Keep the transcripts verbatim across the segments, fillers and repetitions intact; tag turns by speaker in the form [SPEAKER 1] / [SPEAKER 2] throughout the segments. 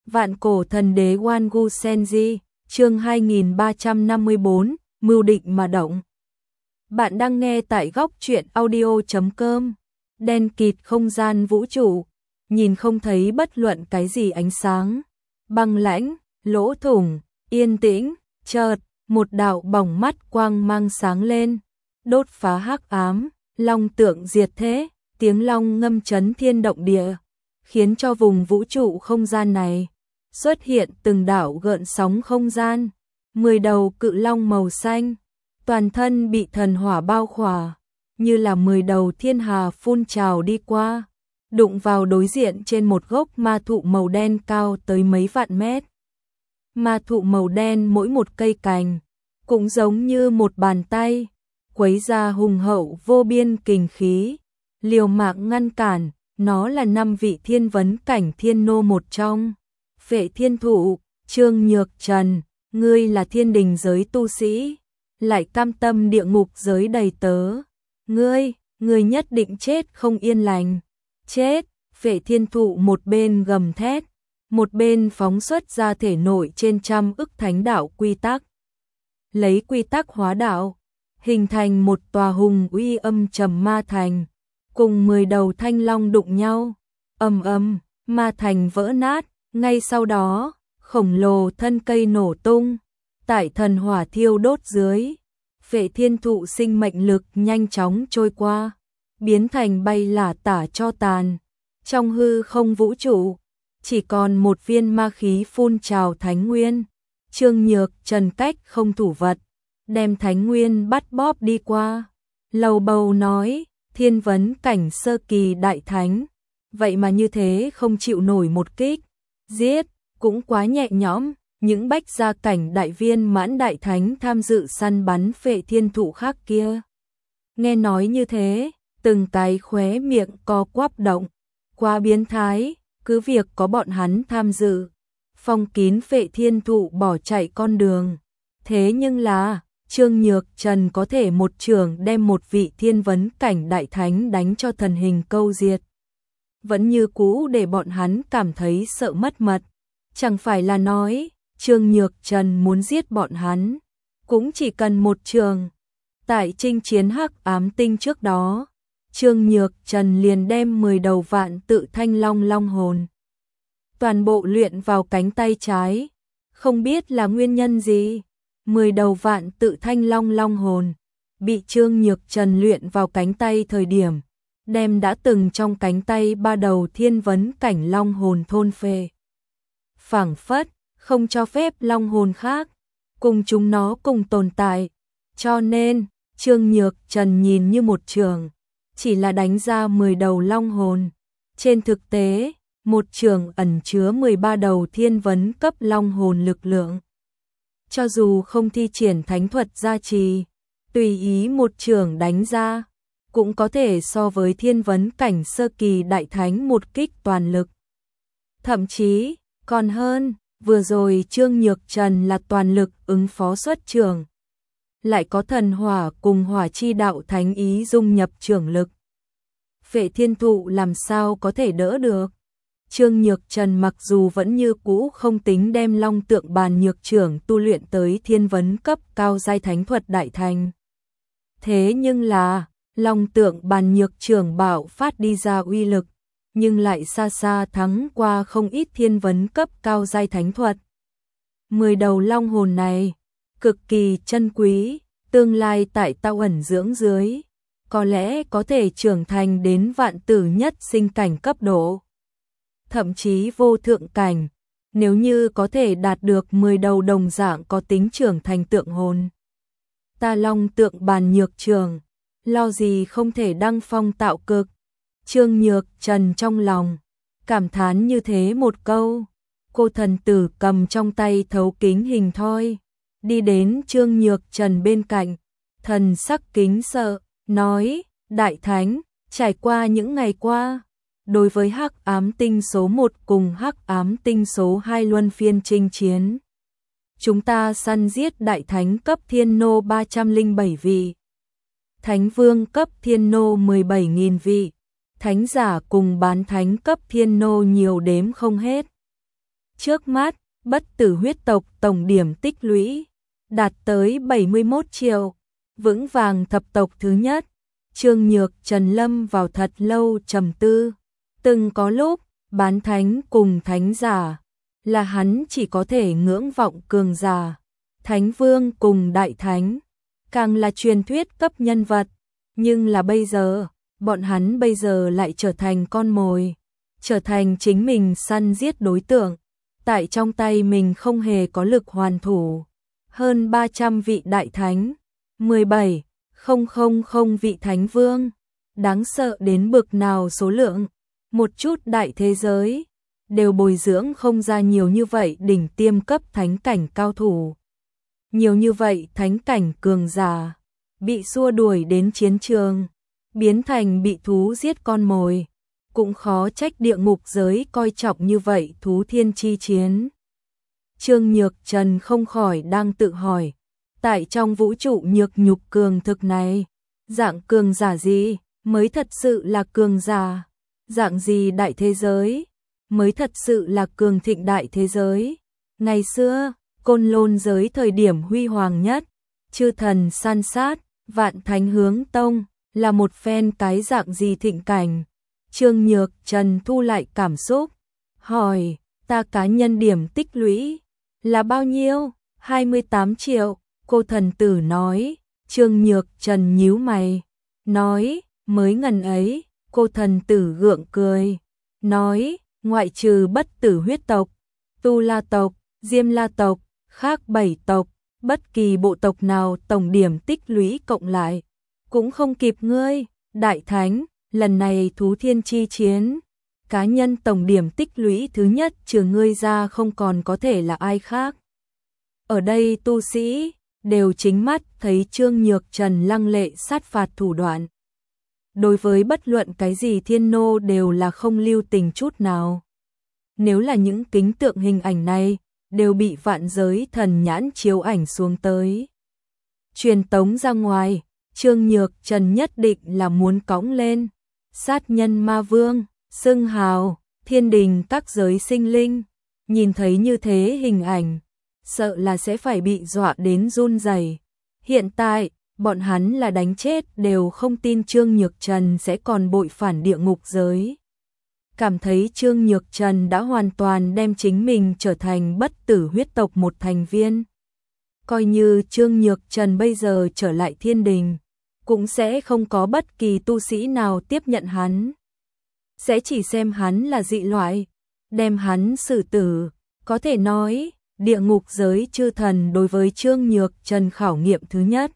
[SPEAKER 1] Vạn cổ thần đế Wangu Senji, chương hai nghìn ba trăm năm mươi bốn, mưu định mà động. Bạn đang nghe tại góc truyện audio chấm com. Đen kịt không gian vũ trụ, nhìn không thấy bất luận cái gì ánh sáng. Băng lãnh, lỗ thủng, yên tĩnh, chợt một đạo bỏng mắt quang mang sáng lên, đốt phá hắc ám, long tượng diệt thế, tiếng long ngâm chấn thiên động địa, khiến cho vùng vũ trụ không gian này xuất hiện từng đạo gợn sóng không gian. Mười đầu cự long màu xanh, toàn thân bị thần hỏa bao khỏa, như là mười đầu thiên hà phun trào đi qua, đụng vào đối diện trên một gốc ma thụ màu đen cao tới mấy vạn mét. Ma thụ màu đen mỗi một cây cành cũng giống như một bàn tay, quấy ra hùng hậu vô biên kình khí, liều mạng ngăn cản. Nó là năm vị thiên vấn cảnh thiên nô một trong. Phệ thiên thụ, Trương Nhược Trần, ngươi là thiên đình giới tu sĩ, lại cam tâm địa ngục giới đầy tớ. Ngươi, ngươi nhất định chết không yên lành. Chết, Phệ thiên thụ một bên gầm thét, một bên phóng xuất ra thể nội trên trăm ức thánh đạo quy tắc. Lấy quy tắc hóa đạo, hình thành một tòa hùng uy âm trầm ma thành. Cùng mười đầu thanh long đụng nhau, ầm ầm, ma thành vỡ nát, ngay sau đó, khổng lồ thân cây nổ tung, tại thần hỏa thiêu đốt dưới, Phệ thiên thụ sinh mệnh lực nhanh chóng trôi qua, biến thành bay lả tả cho tàn. Trong hư không vũ trụ, chỉ còn một viên ma khí phun trào thánh nguyên. Trương Nhược Trần cách không thủ vật, đem thánh nguyên bắt bóp đi qua, lầu bầu nói. Thiên vấn cảnh sơ kỳ đại thánh, vậy mà như thế không chịu nổi một kích, giết, cũng quá nhẹ nhõm. Những bách gia cảnh đại viên mãn đại thánh tham dự săn bắn Phệ thiên thụ khác kia, nghe nói như thế, từng cái khóe miệng co quắp động, quá biến thái. Cứ việc có bọn hắn tham dự, phong kín Phệ thiên thụ bỏ chạy con đường, thế nhưng là Trương Nhược Trần có thể một trường đem một vị thiên vấn cảnh đại thánh đánh cho thần hình câu diệt, vẫn như cũ để bọn hắn cảm thấy sợ mất mật. Chẳng phải là nói Trương Nhược Trần muốn giết bọn hắn, cũng chỉ cần một trường. Tại chinh chiến hắc ám tinh trước đó, Trương Nhược Trần liền đem mười đầu vạn tự thanh long long hồn toàn bộ luyện vào cánh tay trái, không biết là nguyên nhân gì. Mười đầu vạn tự thanh long long hồn bị Trương Nhược Trần luyện vào cánh tay thời điểm, đem đã từng trong cánh tay ba đầu thiên vấn cảnh long hồn thôn phệ, phảng phất không cho phép long hồn khác cùng chúng nó cùng tồn tại. Cho nên Trương Nhược Trần nhìn như một trường chỉ là đánh ra mười đầu long hồn, trên thực tế một trường ẩn chứa mười ba đầu thiên vấn cấp long hồn lực lượng. Cho dù không thi triển thánh thuật gia trì, tùy ý một trường đánh ra, cũng có thể so với thiên vấn cảnh sơ kỳ đại thánh một kích toàn lực. Thậm chí, còn hơn, vừa rồi Trương Nhược Trần là toàn lực ứng phó xuất trường, lại có thần hỏa cùng hỏa chi đạo thánh ý dung nhập trường lực. Phệ thiên thụ làm sao có thể đỡ được. Trương Nhược Trần mặc dù vẫn như cũ không tính đem long tượng bàn nhược trưởng tu luyện tới thiên vấn cấp cao giai thánh thuật đại thành. Thế nhưng là, long tượng bàn nhược trưởng bạo phát đi ra uy lực, nhưng lại xa xa thắng qua không ít thiên vấn cấp cao giai thánh thuật. Mười đầu long hồn này, cực kỳ chân quý, tương lai tại tao ẩn dưỡng dưới, có lẽ có thể trưởng thành đến vạn tử nhất sinh cảnh cấp độ. Thậm chí vô thượng cảnh, nếu như có thể đạt được mười đầu đồng dạng có tính trưởng thành tượng hồn. Ta long tượng bàn nhược trường, lo gì không thể đăng phong tạo cực. Trương Nhược Trần trong lòng cảm thán như thế một câu. Cô thần tử cầm trong tay thấu kính hình thoi, đi đến Trương Nhược Trần bên cạnh, thần sắc kính sợ, nói: Đại Thánh, trải qua những ngày qua, đối với hắc ám tinh số một cùng hắc ám tinh số hai luân phiên chinh chiến, chúng ta săn giết đại thánh cấp thiên nô ba trăm lẻ bảy vị, thánh vương cấp thiên nô mười bảy nghìn vị, thánh giả cùng bán thánh cấp thiên nô nhiều đếm không hết. Trước mắt, bất tử huyết tộc tổng điểm tích lũy đạt tới bảy mươi mốt triệu, vững vàng thập tộc thứ nhất. Trương Nhược Trần lâm vào thật lâu trầm tư. Từng có lúc, bán thánh cùng thánh giả là hắn chỉ có thể ngưỡng vọng cường giả. Thánh vương cùng đại thánh, càng là truyền thuyết cấp nhân vật. Nhưng là bây giờ, bọn hắn bây giờ lại trở thành con mồi, trở thành chính mình săn giết đối tượng. Tại trong tay mình không hề có lực hoàn thủ. Hơn ba trăm vị đại thánh, mười bảy nghìn vị thánh vương, đáng sợ đến bực nào số lượng. Một chút đại thế giới đều bồi dưỡng không ra nhiều như vậy đỉnh tiêm cấp thánh cảnh cao thủ. Nhiều như vậy thánh cảnh cường giả bị xua đuổi đến chiến trường, biến thành bị thú giết con mồi. Cũng khó trách địa ngục giới coi trọng như vậy thú thiên chi chiến. Trương Nhược Trần không khỏi đang tự hỏi, tại trong vũ trụ nhược nhục cường thực này, dạng cường giả gì mới thật sự là cường giả? Dạng gì đại thế giới mới thật sự là cường thịnh đại thế giới? Ngày xưa, Côn Lôn giới thời điểm huy hoàng nhất, chư thần san sát, vạn thánh hướng tông, là một phen cái dạng gì thịnh cảnh? Trương Nhược Trần thu lại cảm xúc, hỏi, ta cá nhân điểm tích lũy là bao nhiêu? hai mươi tám triệu, cô thần tử nói. Trương Nhược Trần nhíu mày, nói, mới ngần ấy. Cô thần tử gượng cười, nói, ngoại trừ bất tử huyết tộc, Tu La tộc, Diêm La tộc, khác bảy tộc, bất kỳ bộ tộc nào tổng điểm tích lũy cộng lại cũng không kịp ngươi. Đại thánh, lần này thú thiên chi chiến, cá nhân tổng điểm tích lũy thứ nhất trừ ngươi ra không còn có thể là ai khác. Ở đây tu sĩ đều chính mắt thấy Trương Nhược Trần lăng lệ sát phạt thủ đoạn. Đối với bất luận cái gì thiên nô đều là không lưu tình chút nào. Nếu là những kính tượng hình ảnh này đều bị vạn giới thần nhãn chiếu ảnh xuống tới, truyền tống ra ngoài, Trương Nhược Trần nhất định là muốn cõng lên sát nhân ma vương, xưng hào, thiên đình các giới sinh linh. Nhìn thấy như thế hình ảnh, sợ là sẽ phải bị dọa đến run rẩy. Hiện tại, bọn hắn là đánh chết đều không tin Trương Nhược Trần sẽ còn bội phản địa ngục giới. Cảm thấy Trương Nhược Trần đã hoàn toàn đem chính mình trở thành bất tử huyết tộc một thành viên. Coi như Trương Nhược Trần bây giờ trở lại thiên đình, cũng sẽ không có bất kỳ tu sĩ nào tiếp nhận hắn. Sẽ chỉ xem hắn là dị loại, đem hắn xử tử. Có thể nói, địa ngục giới chư thần đối với Trương Nhược Trần khảo nghiệm thứ nhất.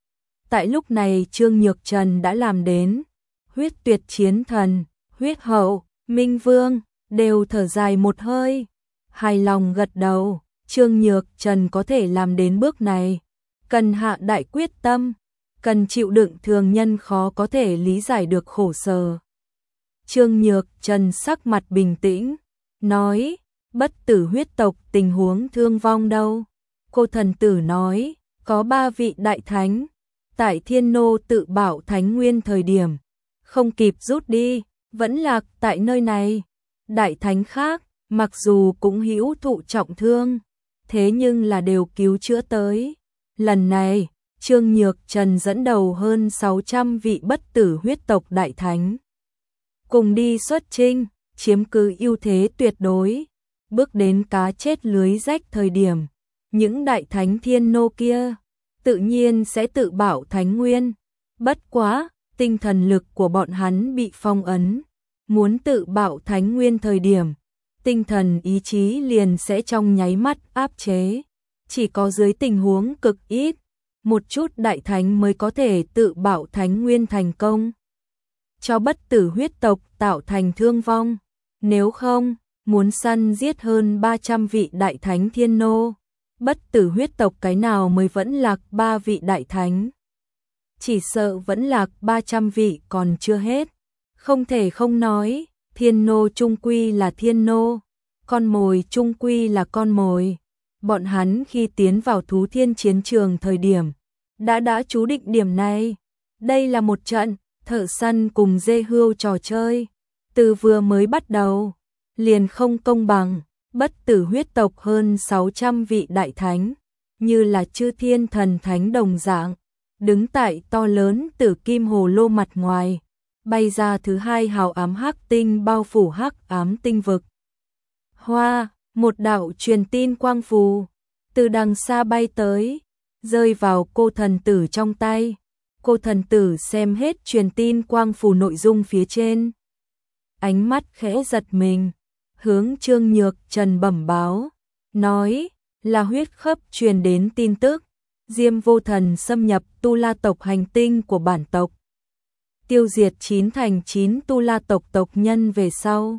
[SPEAKER 1] Tại lúc này Trương Nhược Trần đã làm đến, huyết tuyệt chiến thần, huyết hậu, minh vương, đều thở dài một hơi, hài lòng gật đầu. Trương Nhược Trần có thể làm đến bước này, cần hạ đại quyết tâm, cần chịu đựng thường nhân khó có thể lý giải được khổ sở. Trương Nhược Trần sắc mặt bình tĩnh, nói, bất tử huyết tộc tình huống thương vong đâu? Cô thần tử nói, có ba vị đại thánh, tại thiên nô tự bảo thánh nguyên thời điểm, không kịp rút đi, vẫn lạc tại nơi này. Đại thánh khác, mặc dù cũng hữu thụ trọng thương, thế nhưng là đều cứu chữa tới. Lần này, Trương Nhược Trần dẫn đầu hơn sáu trăm vị bất tử huyết tộc đại thánh, cùng đi xuất chinh, chiếm cứ ưu thế tuyệt đối. Bước đến cá chết lưới rách thời điểm, những đại thánh thiên nô kia tự nhiên sẽ tự bảo thánh nguyên. Bất quá, tinh thần lực của bọn hắn bị phong ấn, muốn tự bảo thánh nguyên thời điểm, tinh thần ý chí liền sẽ trong nháy mắt áp chế. Chỉ có dưới tình huống cực ít, một chút đại thánh mới có thể tự bảo thánh nguyên thành công, cho bất tử huyết tộc tạo thành thương vong. Nếu không, muốn săn giết hơn ba trăm vị đại thánh thiên nô, bất tử huyết tộc cái nào mới vẫn lạc ba vị đại thánh? Chỉ sợ vẫn lạc ba trăm vị còn chưa hết. Không thể không nói, thiên nô chung quy là thiên nô, con mồi chung quy là con mồi. Bọn hắn khi tiến vào thú thiên chiến trường thời điểm, đã đã chú định điểm này. Đây là một trận thợ săn cùng dê hươu trò chơi, từ vừa mới bắt đầu liền không công bằng. bất tử huyết tộc hơn sáu trăm vị đại thánh, như là chư thiên thần thánh đồng dạng, đứng tại to lớn tử kim hồ lô mặt ngoài, bay ra thứ hai hào ám hắc tinh bao phủ hắc ám tinh vực. Hoa, một đạo truyền tin quang phù, từ đằng xa bay tới, rơi vào cô thần tử trong tay. Cô thần tử xem hết truyền tin quang phù nội dung phía trên. Ánh mắt khẽ giật mình, hướng Trương Nhược Trần bẩm báo, nói là huyết khớp truyền đến tin tức, Diêm Vô Thần xâm nhập Tu La tộc hành tinh của bản tộc, tiêu diệt chín thành chín Tu La tộc tộc nhân về sau.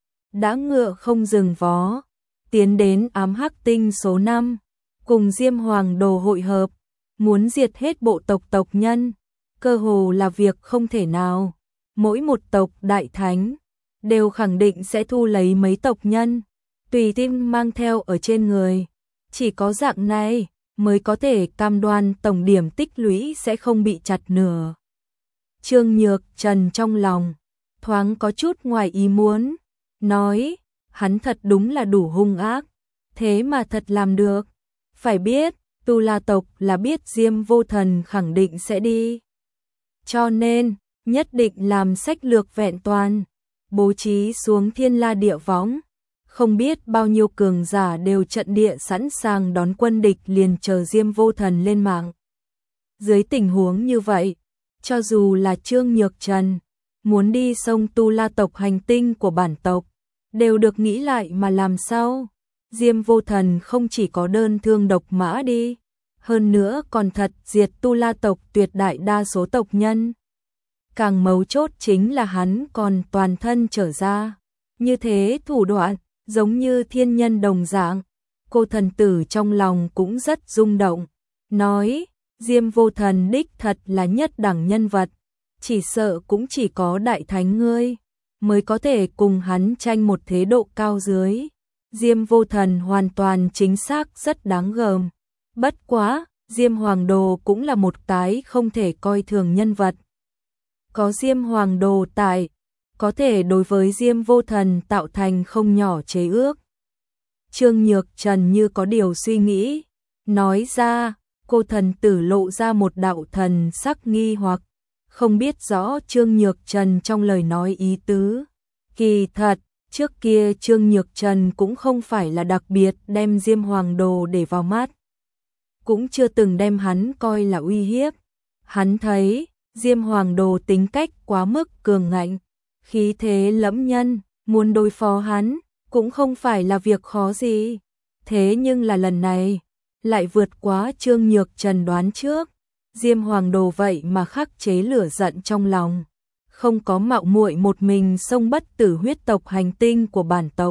[SPEAKER 1] Đã ngựa không dừng vó, tiến đến ám hắc tinh số năm, cùng Diêm Hoàng Đồ hội hợp, muốn diệt hết bộ tộc tộc nhân, cơ hồ là việc không thể nào. Mỗi một tộc đại thánh đều khẳng định sẽ thu lấy mấy tộc nhân, tùy tim mang theo ở trên người. Chỉ có dạng này mới có thể cam đoan tổng điểm tích lũy sẽ không bị chặt nửa. Trương Nhược Trần trong lòng thoáng có chút ngoài ý muốn, nói hắn thật đúng là đủ hung ác, thế mà thật làm được. Phải biết, Tu La tộc là biết Diêm Vô Thần khẳng định sẽ đi, cho nên nhất định làm sách lược vẹn toàn, bố trí xuống thiên la địa võng, không biết bao nhiêu cường giả đều trận địa sẵn sàng đón quân địch, liền chờ Diêm Vô Thần lên mạng. Dưới tình huống như vậy, cho dù là Trương Nhược Trần muốn đi sông Tu La tộc hành tinh của bản tộc, đều được nghĩ lại mà làm sao. Diêm Vô Thần không chỉ có đơn thương độc mã đi, hơn nữa còn thật diệt Tu La tộc tuyệt đại đa số tộc nhân. Càng mấu chốt chính là hắn còn toàn thân trở ra, như thế thủ đoạn giống như thiên nhân đồng dạng. Cô thần tử trong lòng cũng rất rung động, nói Diêm Vô Thần đích thật là nhất đẳng nhân vật, chỉ sợ cũng chỉ có đại thánh ngươi mới có thể cùng hắn tranh một thế độ cao dưới. Diêm Vô Thần hoàn toàn chính xác rất đáng gờm, bất quá Diêm Hoàng Đồ cũng là một cái không thể coi thường nhân vật. Có Diêm Hoàng Đồ tại, có thể đối với Diêm Vô Thần tạo thành không nhỏ chế ước. Trương Nhược Trần như có điều suy nghĩ, nói ra. Cô thần tử lộ ra một đạo thần sắc nghi hoặc, không biết rõ Trương Nhược Trần trong lời nói ý tứ. Kỳ thật, trước kia Trương Nhược Trần cũng không phải là đặc biệt đem Diêm Hoàng Đồ để vào mắt, cũng chưa từng đem hắn coi là uy hiếp. Hắn thấy Diêm Hoàng Đồ tính cách quá mức cường ngạnh, khí thế lẫm nhân, muốn đối phó hắn cũng không phải là việc khó gì. Thế nhưng là lần này lại vượt quá Trương Nhược Trần đoán trước. Diêm Hoàng Đồ vậy mà khắc chế lửa giận trong lòng, không có mạo muội một mình xông bất tử huyết tộc hành tinh của bản tộc,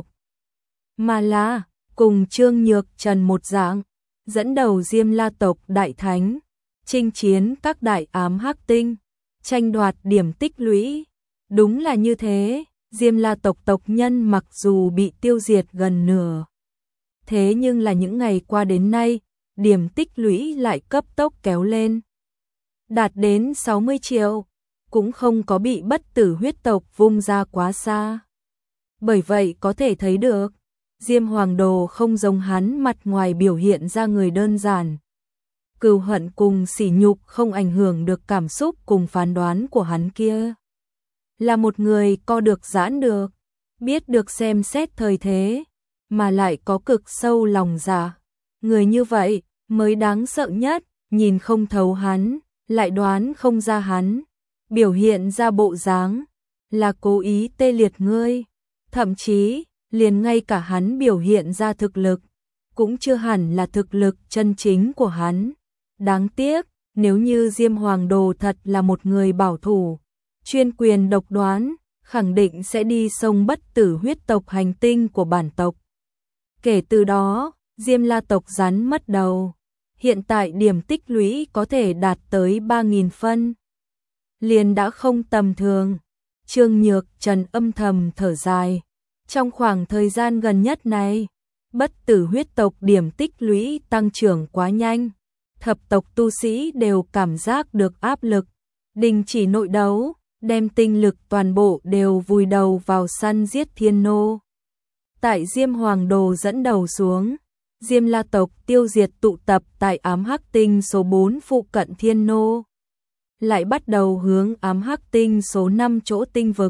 [SPEAKER 1] mà là cùng Trương Nhược Trần một dạng, dẫn đầu Diêm La tộc đại thánh, chinh chiến các đại ám hắc tinh, tranh đoạt điểm tích lũy. Đúng là như thế, Diêm La tộc tộc nhân mặc dù bị tiêu diệt gần nửa, thế nhưng là những ngày qua đến nay, điểm tích lũy lại cấp tốc kéo lên, đạt đến sáu mươi triệu, cũng không có bị bất tử huyết tộc vung ra quá xa. Bởi vậy có thể thấy được, Diêm Hoàng Đồ không giống hắn mặt ngoài biểu hiện ra người đơn giản. Cừu hận cùng sỉ nhục không ảnh hưởng được cảm xúc cùng phán đoán của hắn kia. Là một người co được giãn được, biết được xem xét thời thế, mà lại có cực sâu lòng dạ. Người như vậy mới đáng sợ nhất, nhìn không thấu hắn, lại đoán không ra hắn, biểu hiện ra bộ dáng là cố ý tê liệt ngươi, thậm chí liền ngay cả hắn biểu hiện ra thực lực cũng chưa hẳn là thực lực chân chính của hắn. Đáng tiếc, nếu như Diêm Hoàng Đồ thật là một người bảo thủ, chuyên quyền độc đoán, khẳng định sẽ đi sông bất tử huyết tộc hành tinh của bản tộc. Kể từ đó, Diêm La tộc rắn mất đầu. Hiện tại điểm tích lũy có thể đạt tới ba nghìn phân, liền đã không tầm thường. Trương Nhược Trần âm thầm thở dài. Trong khoảng thời gian gần nhất này, bất tử huyết tộc điểm tích lũy tăng trưởng quá nhanh. Thập tộc tu sĩ đều cảm giác được áp lực, đình chỉ nội đấu, đem tinh lực toàn bộ đều vùi đầu vào săn giết thiên nô. tại Diêm Hoàng Đồ dẫn đầu xuống, Diêm La tộc tiêu diệt tụ tập tại ám hắc tinh số bốn phụ cận Thiên Nô, lại bắt đầu hướng ám hắc tinh số năm chỗ tinh vực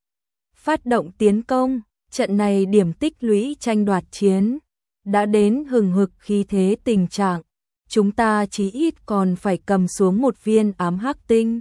[SPEAKER 1] phát động tiến công. Trận này điểm tích lũy tranh đoạt chiến đã đến hừng hực khí thế tình trạng, chúng ta chí ít còn phải cầm xuống một viên ám hắc tinh.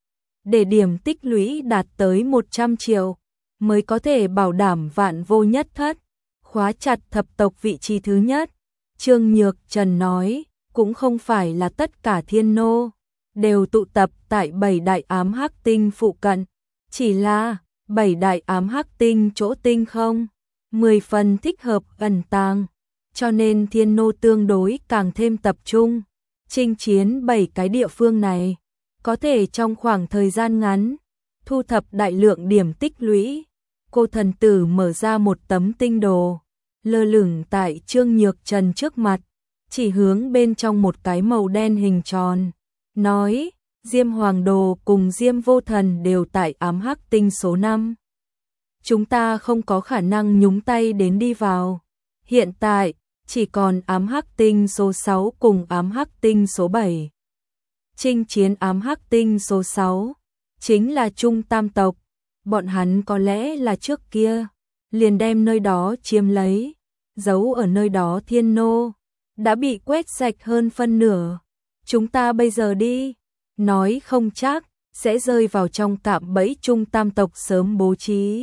[SPEAKER 1] Để điểm tích lũy đạt tới một trăm triệu, mới có thể bảo đảm vạn vô nhất thất, khóa chặt thập tộc vị trí thứ nhất. Trương Nhược Trần nói, cũng không phải là tất cả Thiên Nô đều tụ tập tại bảy đại ám hắc tinh phụ cận, chỉ là bảy đại ám hắc tinh chỗ tinh không, mười phần thích hợp ẩn tàng, cho nên Thiên Nô tương đối càng thêm tập trung, chinh chiến bảy cái địa phương này, có thể trong khoảng thời gian ngắn, thu thập đại lượng điểm tích lũy. Cô thần tử mở ra một tấm tinh đồ, lơ lửng tại Trương Nhược Trần trước mặt, chỉ hướng bên trong một cái màu đen hình tròn, nói, Diêm Hoàng Đồ cùng Diêm Vô Thần đều tại ám hắc tinh số năm. Chúng ta không có khả năng nhúng tay đến đi vào. Hiện tại, chỉ còn ám hắc tinh số sáu cùng ám hắc tinh số bảy. Chinh chiến ám hắc tinh số sáu, chính là Trung Tam tộc. Bọn hắn có lẽ là trước kia, liền đem nơi đó chiếm lấy, giấu ở nơi đó Thiên Nô, đã bị quét sạch hơn phân nửa. Chúng ta bây giờ đi, nói không chắc, sẽ rơi vào trong cạm bẫy Trung Tam tộc sớm bố trí.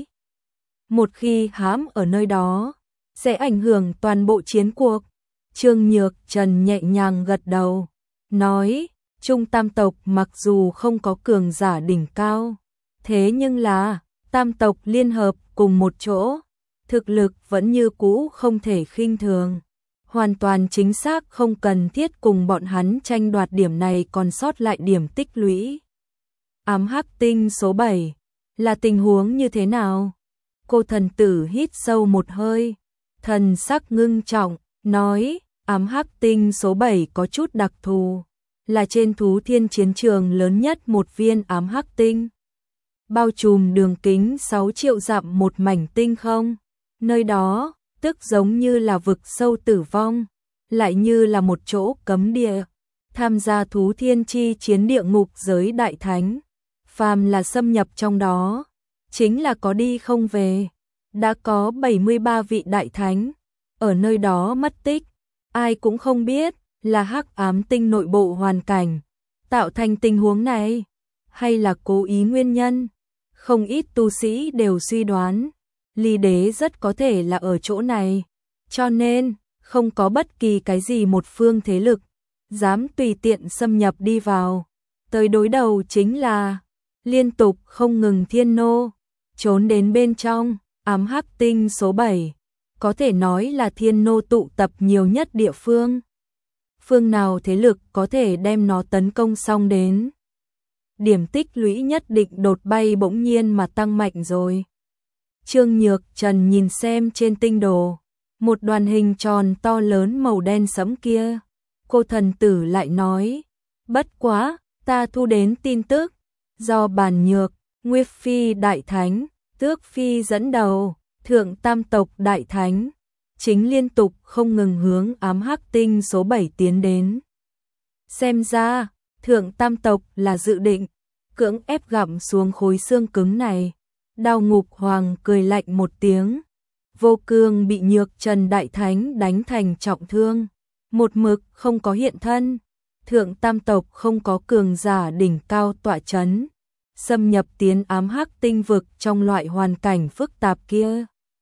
[SPEAKER 1] Một khi hãm ở nơi đó, sẽ ảnh hưởng toàn bộ chiến cuộc. Trương Nhược Trần nhẹ nhàng gật đầu, nói, Trung Tam tộc mặc dù không có cường giả đỉnh cao, thế nhưng là, tam tộc liên hợp cùng một chỗ, thực lực vẫn như cũ không thể khinh thường. Hoàn toàn chính xác không cần thiết cùng bọn hắn tranh đoạt điểm này còn sót lại điểm tích lũy. Ám hắc tinh số bảy, là tình huống như thế nào? Cô thần tử hít sâu một hơi, thần sắc ngưng trọng, nói, ám hắc tinh số bảy có chút đặc thù, là trên thú thiên chiến trường lớn nhất một viên ám hắc tinh. Bao trùm đường kính sáu triệu dặm một mảnh tinh không, nơi đó, tức giống như là vực sâu tử vong, lại như là một chỗ cấm địa. Tham gia thú thiên chi chiến địa ngục giới đại thánh, phàm là xâm nhập trong đó, chính là có đi không về. Đã có bảy mươi ba vị đại thánh ở nơi đó mất tích, ai cũng không biết là hắc ám tinh nội bộ hoàn cảnh tạo thành tình huống này, hay là cố ý nguyên nhân. Không ít tu sĩ đều suy đoán, Ly Đế rất có thể là ở chỗ này, cho nên không có bất kỳ cái gì một phương thế lực dám tùy tiện xâm nhập đi vào. Tới đối đầu chính là liên tục không ngừng Thiên Nô trốn đến bên trong ám hắc tinh số bảy, có thể nói là Thiên Nô tụ tập nhiều nhất địa phương. Phương nào thế lực có thể đem nó tấn công xong đến, điểm tích lũy nhất định đột bay bỗng nhiên mà tăng mạnh rồi. Trương Nhược Trần nhìn xem trên tinh đồ, một đoàn hình tròn to lớn màu đen sẫm kia. Cô thần tử lại nói, bất quá, ta thu đến tin tức, do Bàn Nhược, Nguyệt Phi Đại Thánh, Tước Phi dẫn đầu, Thượng Tam tộc Đại Thánh, chính liên tục không ngừng hướng ám hắc tinh số bảy tiến đến. Xem ra, Thượng Tam tộc là dự định cưỡng ép gặm xuống khối xương cứng này. Đao Ngục Hoàng cười lạnh một tiếng. Vô Cương bị Nhược Trần Đại Thánh đánh thành trọng thương, một mực không có hiện thân. Thượng Tam tộc không có cường giả đỉnh cao tọa chấn, xâm nhập tiến ám hắc tinh vực trong loại hoàn cảnh phức tạp kia.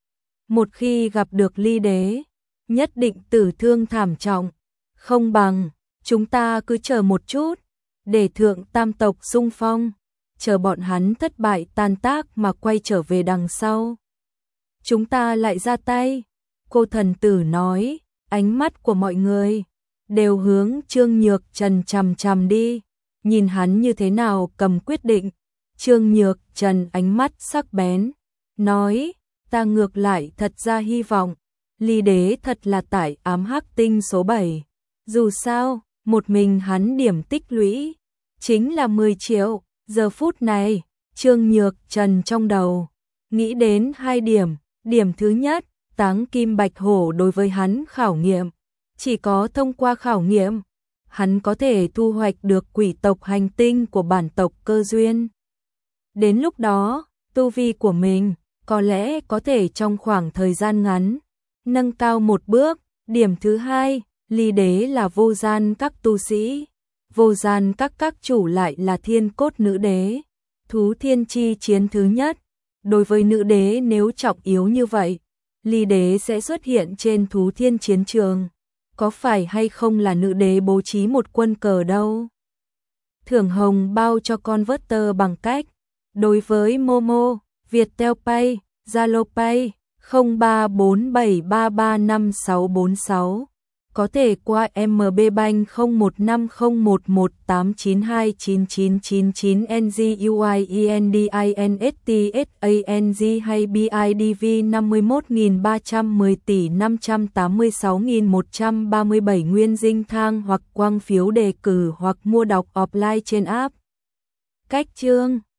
[SPEAKER 1] Một khi gặp được Ly Đế, nhất định tử thương thảm trọng. Không bằng, chúng ta cứ chờ một chút, để Thượng Tam tộc xung phong, chờ bọn hắn thất bại tan tác mà quay trở về đằng sau. Chúng ta lại ra tay. Cô thần tử nói, ánh mắt của mọi người đều hướng Trương Nhược Trần chằm chằm đi, nhìn hắn như thế nào cầm quyết định. Trương Nhược Trần ánh mắt sắc bén, nói, ta ngược lại thật ra hy vọng Ly Đế thật là tại ám hắc tinh số bảy. Dù sao, một mình hắn điểm tích lũy chính là mười triệu. Giờ phút này, Trương Nhược Trần trong đầu nghĩ đến hai điểm. Điểm thứ nhất, Táng Kim Bạch Hổ đối với hắn khảo nghiệm. Chỉ có thông qua khảo nghiệm, hắn có thể thu hoạch được quỷ tộc hành tinh của bản tộc cơ duyên. Đến lúc đó, tu vi của mình có lẽ có thể trong khoảng thời gian ngắn nâng cao một bước. Điểm thứ hai, ly đế là vô gian các tu sĩ, vô gian các các chủ lại là thiên cốt nữ đế, thú thiên chi chiến thứ nhất. Đối với nữ đế nếu trọng yếu như vậy, ly đế sẽ xuất hiện trên thú thiên chiến trường. Có phải hay không là nữ đế bố trí một quân cờ đâu? Thưởng hồng bao cho converter bằng cách đối với Momo, Viettel Pay, Zalo Pay không ba bốn bảy ba ba năm sáu bốn sáu, có thể qua em bê Bank không một năm không một một tám chín hai chín chín chín chín N G U I E N D I N S T S A N G hay B I D V năm mươi mốt nghìn ba trăm mười tỷ năm trăm tám mươi sáu nghìn một trăm ba mươi bảy nguyên dinh thang hoặc quang phiếu đề cử hoặc mua đọc offline trên app. Cách chương